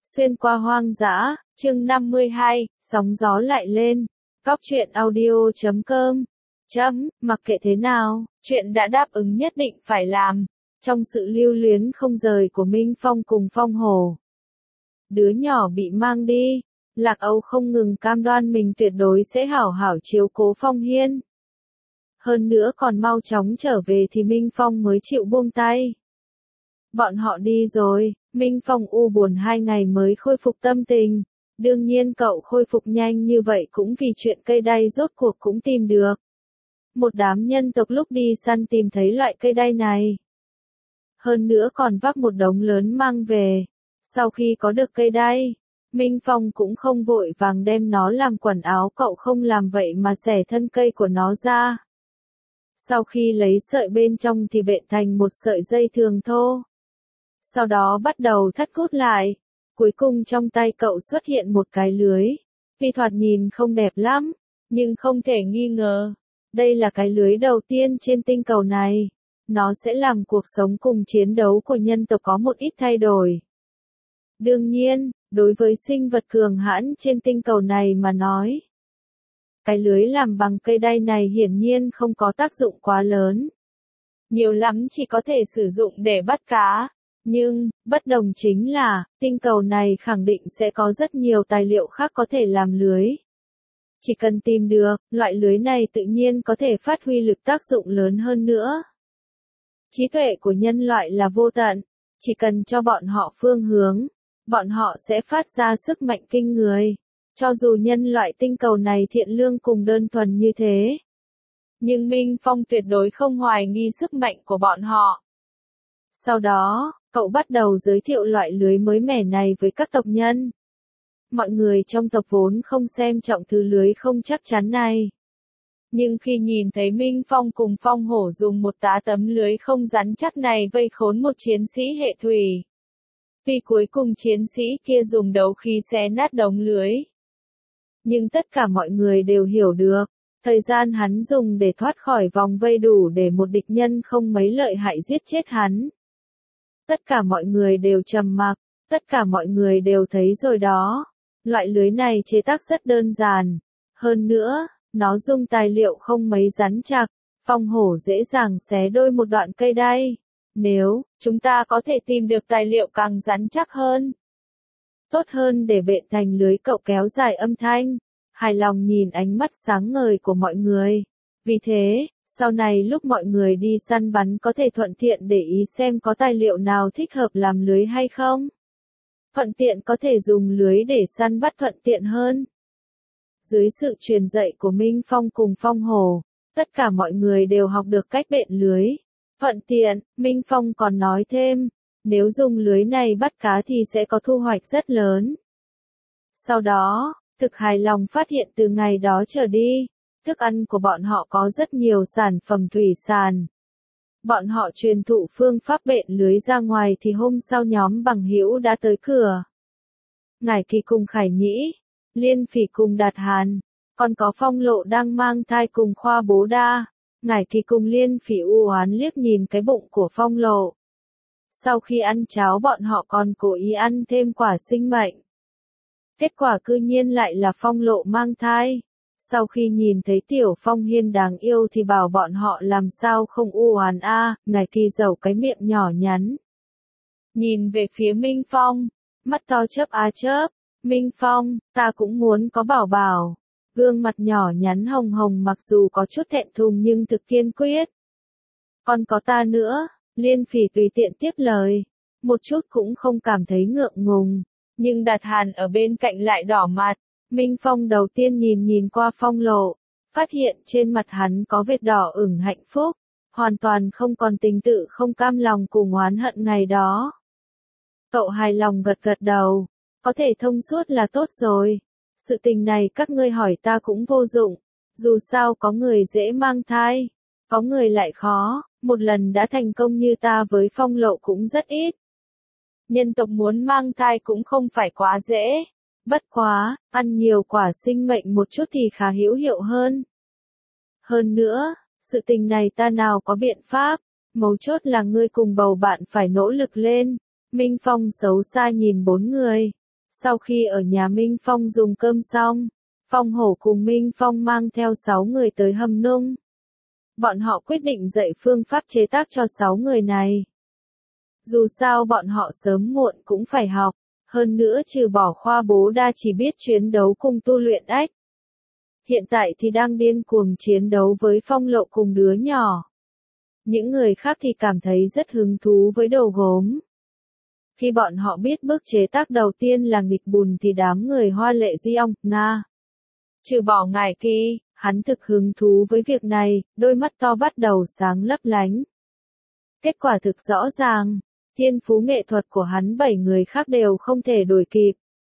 Xuyên qua hoang dã, chương 52, sóng gió lại lên. Góc truyện audio.com. Mặc kệ thế nào, chuyện đã đáp ứng nhất định phải làm. Trong sự lưu luyến không rời của Minh Phong cùng Phong Hổ. Đứa nhỏ bị mang đi, Lạc Âu không ngừng cam đoan mình tuyệt đối sẽ hảo hảo chiếu cố Phong Hiên. Hơn nữa còn mau chóng trở về thì Minh Phong mới chịu buông tay. Bọn họ đi rồi, Minh Phong u buồn 2 ngày mới khôi phục tâm tình. Đương nhiên cậu khôi phục nhanh như vậy cũng vì chuyện cây đay rốt cuộc cũng tìm được. Một đám nhân tộc lúc đi săn tìm thấy loại cây đay này. Hơn nữa còn vác một đống lớn mang về. Sau khi có được cây đay, Minh Phong cũng không vội vàng đem nó làm quần áo, cậu không làm vậy mà xẻ thân cây của nó ra. Sau khi lấy sợi bên trong thì bện thành một sợi dây thường thô. Sau đó bắt đầu thắt cút lại. Cuối cùng trong tay cậu xuất hiện một cái lưới. Tuy thoạt nhìn không đẹp lắm, nhưng không thể nghi ngờ. Đây là cái lưới đầu tiên trên tinh cầu này. Nó sẽ làm cuộc sống cùng chiến đấu của nhân tộc có một ít thay đổi. Đương nhiên, đối với sinh vật cường hãn trên tinh cầu này mà nói, cái lưới làm bằng cây đay này hiển nhiên không có tác dụng quá lớn. Nhiều lắm chỉ có thể sử dụng để bắt cá. Nhưng, bất đồng chính là, tinh cầu này khẳng định sẽ có rất nhiều tài liệu khác có thể làm lưới. Chỉ cần tìm được, loại lưới này tự nhiên có thể phát huy lực tác dụng lớn hơn nữa. Trí tuệ của nhân loại là vô tận, chỉ cần cho bọn họ phương hướng, bọn họ sẽ phát ra sức mạnh kinh người. Cho dù nhân loại tinh cầu này thiện lương cùng đơn thuần như thế, nhưng Minh Phong tuyệt đối không hoài nghi sức mạnh của bọn họ. Sau đó, cậu bắt đầu giới thiệu loại lưới mới mẻ này với các tộc nhân. Mọi người trong tộc vốn không xem trọng thứ lưới không chắc chắn này. Nhưng khi nhìn thấy Minh Phong cùng Phong Hổ dùng một tá tấm lưới không rắn chắc này vây khốn một chiến sĩ hệ thủy. Vì cuối cùng chiến sĩ kia dùng đấu khí xé nát đống lưới. Nhưng tất cả mọi người đều hiểu được, thời gian hắn dùng để thoát khỏi vòng vây đủ để một địch nhân không mấy lợi hại giết chết hắn. Tất cả mọi người đều trầm mặc, tất cả mọi người đều thấy rồi đó. Loại lưới này chế tác rất đơn giản. Hơn nữa, nó dùng tài liệu không mấy rắn chắc. Phong Hổ dễ dàng xé đôi một đoạn cây đay. Nếu chúng ta có thể tìm được tài liệu càng rắn chắc hơn, tốt hơn để bện thành lưới, cậu kéo dài âm thanh, hài lòng nhìn ánh mắt sáng ngời của mọi người. Vì thế, sau này lúc mọi người đi săn bắn có thể thuận tiện để ý xem có tài liệu nào thích hợp làm lưới hay không. Thuận tiện có thể dùng lưới để săn bắt thuận tiện hơn. Dưới sự truyền dạy của Minh Phong cùng Phong Hổ, tất cả mọi người đều học được cách bện lưới. Thuận tiện, Minh Phong còn nói thêm, nếu dùng lưới này bắt cá thì sẽ có thu hoạch rất lớn. Sau đó, thực hài lòng phát hiện từ ngày đó trở đi, thức ăn của bọn họ có rất nhiều sản phẩm thủy sản. Bọn họ truyền thụ phương pháp bện lưới ra ngoài thì hôm sau nhóm bằng hữu đã tới cửa. Ngải Kỳ cùng Khải Nhĩ, Liên Phỉ cùng Đạt Hàn, còn có Phong Lộ đang mang thai cùng Khoa Bố Đa. Ngải Kỳ cùng Liên Phỉ u oán liếc nhìn cái bụng của Phong Lộ. Sau khi ăn cháo bọn họ còn cố ý ăn thêm quả sinh mệnh. Kết quả cư nhiên lại là Phong Lộ mang thai. Sau khi nhìn thấy Tiểu Phong Hiên đáng yêu thì bảo bọn họ làm sao không u oán a. Ngải Kỳ giầu cái miệng nhỏ nhắn. Nhìn về phía Minh Phong, mắt to chớp á chớp. Minh Phong, ta cũng muốn có bảo bảo. Gương mặt nhỏ nhắn hồng hồng mặc dù có chút thẹn thùng nhưng thực kiên quyết. Còn có ta nữa, Liên Phỉ tùy tiện tiếp lời. Một chút cũng không cảm thấy ngượng ngùng. Nhưng Đạt Hàn ở bên cạnh lại đỏ mặt. Minh Phong đầu tiên nhìn qua Phong Lộ, phát hiện trên mặt hắn có vết đỏ ửng hạnh phúc, hoàn toàn không còn tình tự không cam lòng cùng oán hận ngày đó. Cậu hài lòng gật gật đầu, có thể thông suốt là tốt rồi. Sự tình này các ngươi hỏi ta cũng vô dụng, dù sao có người dễ mang thai, có người lại khó, một lần đã thành công như ta với Phong Lộ cũng rất ít. Nhân tộc muốn mang thai cũng không phải quá dễ. Bất quá, ăn nhiều quả sinh mệnh một chút thì khá hữu hiệu hơn. Hơn nữa, sự tình này ta nào có biện pháp, mấu chốt là ngươi cùng bầu bạn phải nỗ lực lên. Minh Phong xấu xa nhìn 4 người. Sau khi ở nhà Minh Phong dùng cơm xong, Phong Hổ cùng Minh Phong mang theo 6 người tới hầm nung. Bọn họ quyết định dạy phương pháp chế tác cho 6 người này. Dù sao bọn họ sớm muộn cũng phải học, hơn nữa trừ bỏ Khoa Bố Đa chỉ biết chiến đấu cùng tu luyện ách. Hiện tại thì đang điên cuồng chiến đấu với Phong Lộ cùng đứa nhỏ. Những người khác thì cảm thấy rất hứng thú với đồ gốm. Khi bọn họ biết bước chế tác đầu tiên là nghịch bùn thì đám người Hoa Lệ Di Ông, Nga. Trừ bỏ Ngải Kỳ, hắn thực hứng thú với việc này, đôi mắt to bắt đầu sáng lấp lánh. Kết quả thực rõ ràng, thiên phú nghệ thuật của hắn 7 người khác đều không thể đuổi kịp.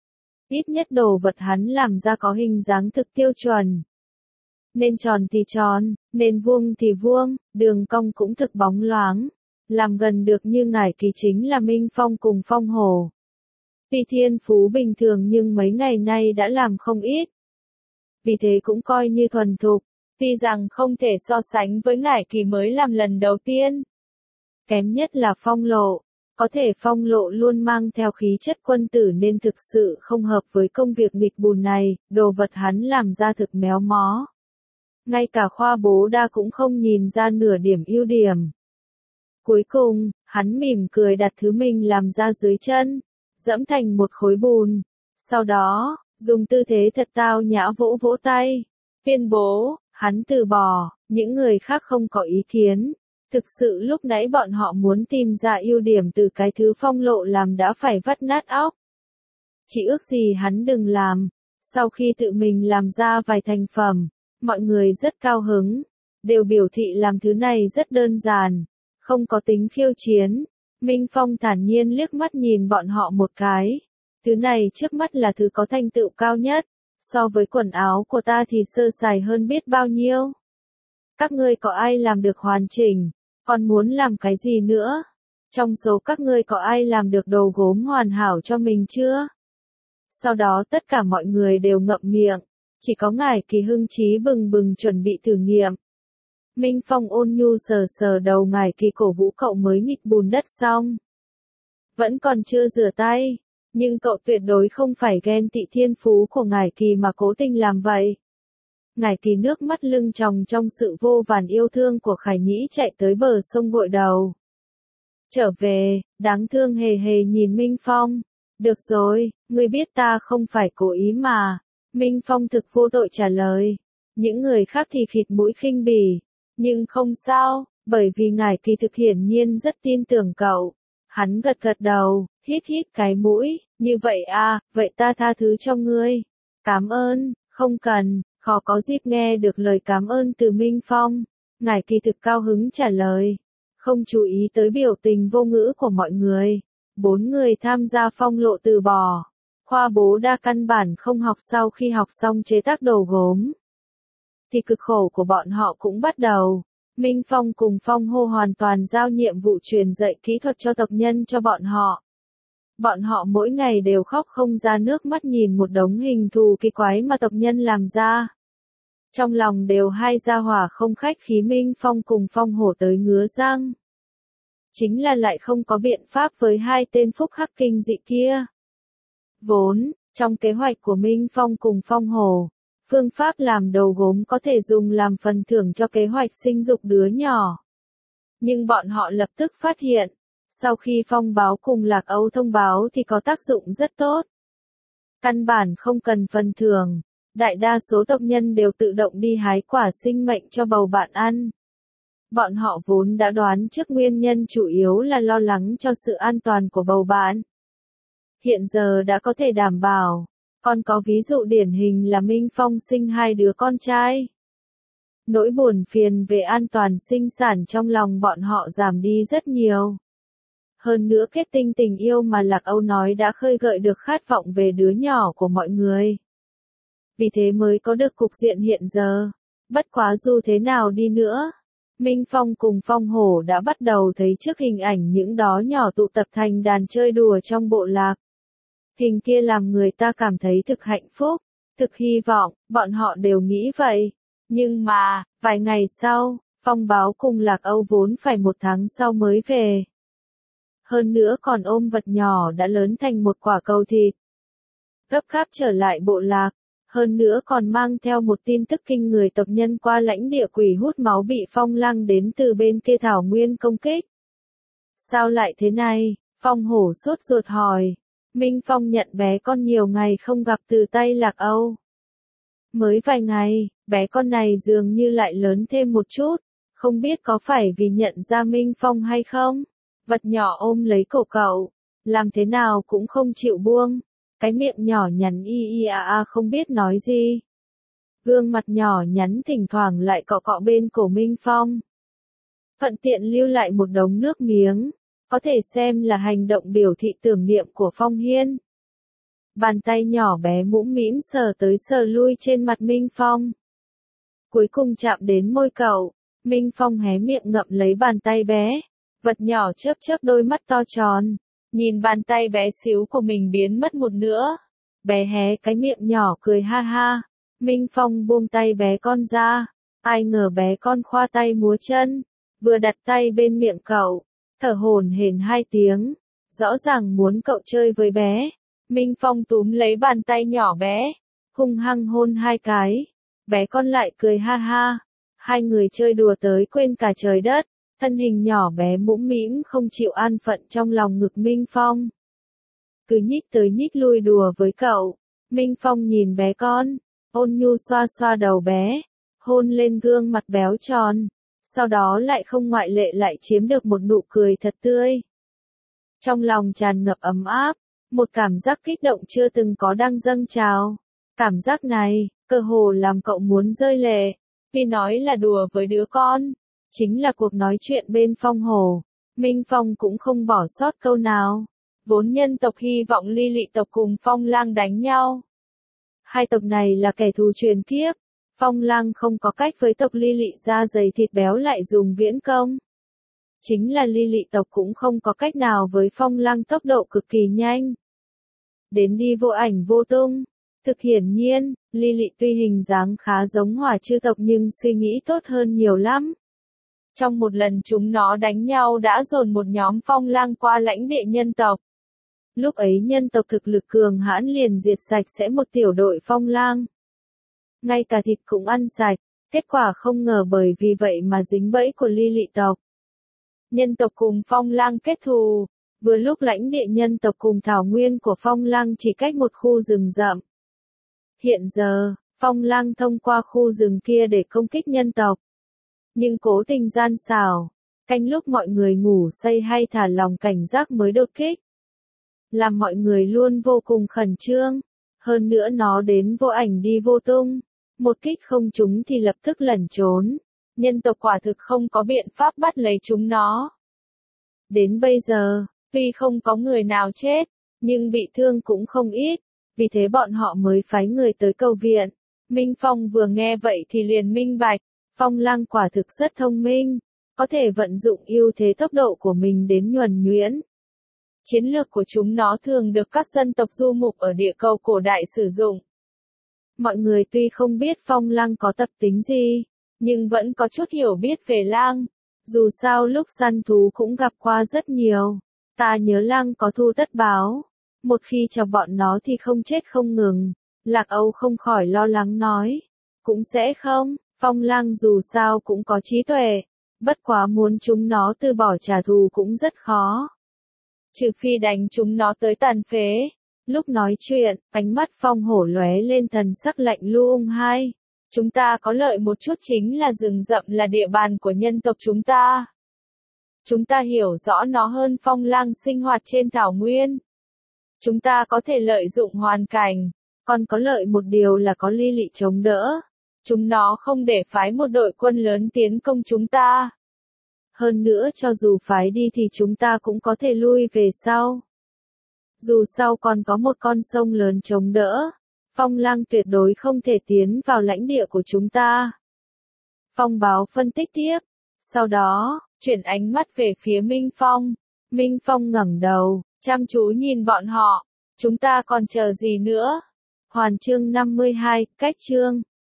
Ít nhất đồ vật hắn làm ra có hình dáng thực tiêu chuẩn. Nên tròn thì tròn, nên vuông thì vuông, đường cong cũng thực bóng loáng. Làm gần được như Ngải Kỳ chính là Minh Phong cùng Phong Hổ. Tuy thiên phú bình thường nhưng mấy ngày nay đã làm không ít. Vì thế cũng coi như thuần thục, tuy rằng không thể so sánh với Ngải Kỳ mới làm lần đầu tiên. Kém nhất là Phong Lộ, có thể Phong Lộ luôn mang theo khí chất quân tử nên thực sự không hợp với công việc nghịch bùn này, đồ vật hắn làm ra thực méo mó. Ngay cả Khoa Bố Đa cũng không nhìn ra nửa điểm ưu điểm. Cuối cùng, hắn mỉm cười đặt thứ mình làm ra dưới chân, dẫm thành một khối bùn. Sau đó, dùng tư thế thật tao nhã vỗ vỗ tay, tuyên bố, hắn từ bỏ, những người khác không có ý kiến. Thực sự lúc nãy bọn họ muốn tìm ra ưu điểm từ cái thứ Phong Lộ làm đã phải vắt nát óc. Chỉ ước gì hắn đừng làm. Sau khi tự mình làm ra vài thành phẩm, mọi người rất cao hứng, đều biểu thị làm thứ này rất đơn giản, không có tính khiêu chiến. Minh Phong thản nhiên liếc mắt nhìn bọn họ một cái. Thứ này trước mắt là thứ có thành tựu cao nhất, so với quần áo của ta thì sơ sài hơn biết bao nhiêu. Các ngươi có ai làm được hoàn chỉnh, còn muốn làm cái gì nữa? Trong số các ngươi có ai làm được đồ gốm hoàn hảo cho mình chưa? Sau đó tất cả mọi người đều ngậm miệng, chỉ có Ngải Kỳ hưng chí bừng bừng chuẩn bị thử nghiệm. Minh Phong ôn nhu sờ sờ đầu Ngải Kỳ cổ vũ cậu mới nghịch bùn đất xong. Vẫn còn chưa rửa tay, nhưng cậu tuyệt đối không phải ghen tị thiên phú của Ngải Kỳ mà cố tình làm vậy. Ngải Kỳ nước mắt lưng tròng trong sự vô vàn yêu thương của Khải Nhĩ chạy tới bờ sông gội đầu. Trở về, đáng thương hề hề nhìn Minh Phong. Được rồi, ngươi biết ta không phải cố ý mà. Minh Phong thực vô tội trả lời. Những người khác thì khịt mũi khinh bỉ. Nhưng không sao, bởi vì Ngải Kỳ thực hiển nhiên rất tin tưởng cậu. Hắn gật gật đầu, hít hít cái mũi, như vậy à, vậy ta tha thứ cho ngươi. Cảm ơn, không cần, khó có dịp nghe được lời cảm ơn từ Minh Phong. Ngải Kỳ thực cao hứng trả lời, không chú ý tới biểu tình vô ngữ của mọi người. 4 người tham gia Phong Lộ từ bỏ. Khoa Bố Đa căn bản không học sau khi học xong chế tác đồ gốm. Thì cực khổ của bọn họ cũng bắt đầu. Minh Phong cùng Phong Hô hoàn toàn giao nhiệm vụ truyền dạy kỹ thuật cho tộc nhân cho bọn họ. Bọn họ mỗi ngày đều khóc không ra nước mắt nhìn một đống hình thù kỳ quái mà tộc nhân làm ra. Trong lòng đều hai gia hỏa không khách khí. Minh Phong cùng Phong Hổ tới ngứa răng. Chính là lại không có biện pháp với hai tên phúc hắc kinh dị kia. Vốn, trong kế hoạch của Minh Phong cùng Phong Hổ, phương pháp làm đồ gốm có thể dùng làm phần thưởng cho kế hoạch sinh dục đứa nhỏ. Nhưng bọn họ lập tức phát hiện, sau khi Phong Báo cùng Lạc Âu thông báo thì có tác dụng rất tốt. Căn bản không cần phần thưởng, đại đa số tộc nhân đều tự động đi hái quả sinh mệnh cho bầu bạn ăn. Bọn họ vốn đã đoán trước nguyên nhân chủ yếu là lo lắng cho sự an toàn của bầu bạn. Hiện giờ đã có thể đảm bảo, còn có ví dụ điển hình là Minh Phong sinh 2 đứa con trai. Nỗi buồn phiền về an toàn sinh sản trong lòng bọn họ giảm đi rất nhiều. Hơn nữa kết tinh tình yêu mà Lạc Âu nói đã khơi gợi được khát vọng về đứa nhỏ của mọi người. Vì thế mới có được cục diện hiện giờ. Bất quá dù thế nào đi nữa, Minh Phong cùng Phong Hổ đã bắt đầu thấy trước hình ảnh những đó nhỏ tụ tập thành đàn chơi đùa trong bộ lạc. Hình kia làm người ta cảm thấy thực hạnh phúc, thực hy vọng, bọn họ đều nghĩ vậy. Nhưng mà, vài ngày sau, Phong Báo cùng Lạc Âu vốn phải 1 tháng sau mới về. Hơn nữa còn ôm vật nhỏ đã lớn thành một quả cầu thịt. gấp gáp trở lại bộ lạc, hơn nữa còn mang theo một tin tức kinh người tộc nhân qua lãnh địa quỷ hút máu bị Phong Lăng đến từ bên kia thảo nguyên công kích. Sao lại thế này? Phong Hổ sốt ruột hỏi. Minh Phong nhận bé con nhiều ngày không gặp từ tay Lạc Âu. Mới vài ngày, bé con này dường như lại lớn thêm một chút, không biết có phải vì nhận ra Minh Phong hay không? Vật nhỏ ôm lấy cổ cậu, làm thế nào cũng không chịu buông, cái miệng nhỏ nhắn không biết nói gì. Gương mặt nhỏ nhắn thỉnh thoảng lại cọ cọ bên cổ Minh Phong. Thuận tiện lưu lại một đống nước miếng, có thể xem là hành động biểu thị tưởng niệm của Phong Hiên. Bàn tay nhỏ bé mũm mĩm sờ tới sờ lui trên mặt Minh Phong. Cuối cùng chạm đến môi cậu, Minh Phong hé miệng ngậm lấy bàn tay bé. Vật nhỏ chớp chớp đôi mắt to tròn, nhìn bàn tay bé xíu của mình biến mất một nửa. Bé hé cái miệng nhỏ cười ha ha. Minh Phong buông tay bé con ra, ai ngờ bé con khoa tay múa chân, vừa đặt tay bên miệng cậu, thở hổn hển 2 tiếng, rõ ràng muốn cậu chơi với bé. Minh Phong túm lấy bàn tay nhỏ bé, hung hăng hôn 2 cái, bé con lại cười ha ha. Hai người chơi đùa tới quên cả trời đất, thân hình nhỏ bé mũm mĩm không chịu an phận trong lòng ngực Minh Phong. Cứ nhích tới nhích lui đùa với cậu, Minh Phong nhìn bé con, ôn nhu xoa xoa đầu bé, hôn lên gương mặt béo tròn, sau đó lại không ngoại lệ lại chiếm được một nụ cười thật tươi. Trong lòng tràn ngập ấm áp, một cảm giác kích động chưa từng có đang dâng trào. Cảm giác này, cơ hồ làm cậu muốn rơi lệ, vì nói là đùa với đứa con, chính là cuộc nói chuyện bên Phong Hổ. Minh Phong cũng không bỏ sót câu nào. Vốn nhân tộc hy vọng Ly Lị tộc cùng Phong Lang đánh nhau. Hai tộc này là kẻ thù truyền kiếp. Phong Lang không có cách với tộc Ly Lị da dày thịt béo lại dùng viễn công. Chính là Ly Lị tộc cũng không có cách nào với Phong Lang tốc độ cực kỳ nhanh. Đến đi vô ảnh vô tung. Thực hiển nhiên, Ly Lị tuy hình dáng khá giống Hỏa Chư tộc nhưng suy nghĩ tốt hơn nhiều lắm. Trong một lần chúng nó đánh nhau đã dồn một nhóm Phong Lang qua lãnh địa nhân tộc. Lúc ấy nhân tộc thực lực cường hãn liền diệt sạch sẽ một tiểu đội Phong Lang. Ngay cả thịt cũng ăn sạch, kết quả không ngờ bởi vì vậy mà dính bẫy của Ly Lị tộc. Nhân tộc cùng Phong Lang kết thù, vừa lúc lãnh địa nhân tộc cùng thảo nguyên của Phong Lang chỉ cách một khu rừng rậm. Hiện giờ, Phong Lang thông qua khu rừng kia để công kích nhân tộc. Nhưng cố tình gian xảo, canh lúc mọi người ngủ say hay thả lòng cảnh giác mới đột kích. Làm mọi người luôn vô cùng khẩn trương, hơn nữa nó đến vô ảnh đi vô tung, một kích không trúng thì lập tức lẩn trốn. Nhân tộc quả thực không có biện pháp bắt lấy chúng nó. Đến bây giờ, tuy không có người nào chết, nhưng bị thương cũng không ít, vì thế bọn họ mới phái người tới cầu viện. Minh Phong vừa nghe vậy thì liền minh bạch, Phong Lang quả thực rất thông minh, có thể vận dụng ưu thế tốc độ của mình đến nhuần nhuyễn. Chiến lược của chúng nó thường được các dân tộc du mục ở địa cầu cổ đại sử dụng. Mọi người tuy không biết Phong Lang có tập tính gì, nhưng vẫn có chút hiểu biết về lang. Dù sao lúc săn thú cũng gặp qua rất nhiều. Ta nhớ lang có thù tất báo. Một khi chọc bọn nó thì không chết không ngừng. Lạc Âu không khỏi lo lắng nói. Cũng sẽ không, Phong Lang dù sao cũng có trí tuệ. Bất quá muốn chúng nó từ bỏ trả thù cũng rất khó. Trừ phi đánh chúng nó tới tàn phế. Lúc nói chuyện, ánh mắt Phong Hổ lóe lên thần sắc lạnh lùng hai. Chúng ta có lợi một chút chính là rừng rậm là địa bàn của nhân tộc chúng ta. Chúng ta hiểu rõ nó hơn Phong Lang sinh hoạt trên thảo nguyên. Chúng ta có thể lợi dụng hoàn cảnh, còn có lợi một điều là có Ly Lị chống đỡ. Chúng nó không để phái một đội quân lớn tiến công chúng ta. Hơn nữa cho dù phái đi thì chúng ta cũng có thể lui về sau. Dù sau còn có một con sông lớn chống đỡ, Phong Lang tuyệt đối không thể tiến vào lãnh địa của chúng ta. Phong Báo phân tích tiếp. Sau đó, chuyển ánh mắt về phía Minh Phong. Minh Phong ngẩng đầu, chăm chú nhìn bọn họ. Chúng ta còn chờ gì nữa? Hoàn chương 52, cách chương.